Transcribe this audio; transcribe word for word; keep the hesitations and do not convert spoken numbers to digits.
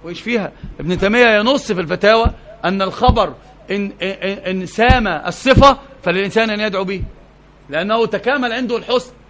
وإيش فيها؟ ابن تيمية ينص في الفتاوى أن الخبر إن, إن, إن سام الصفة فللإنسان أن يدعو به، لأنه تكامل عنده الحسن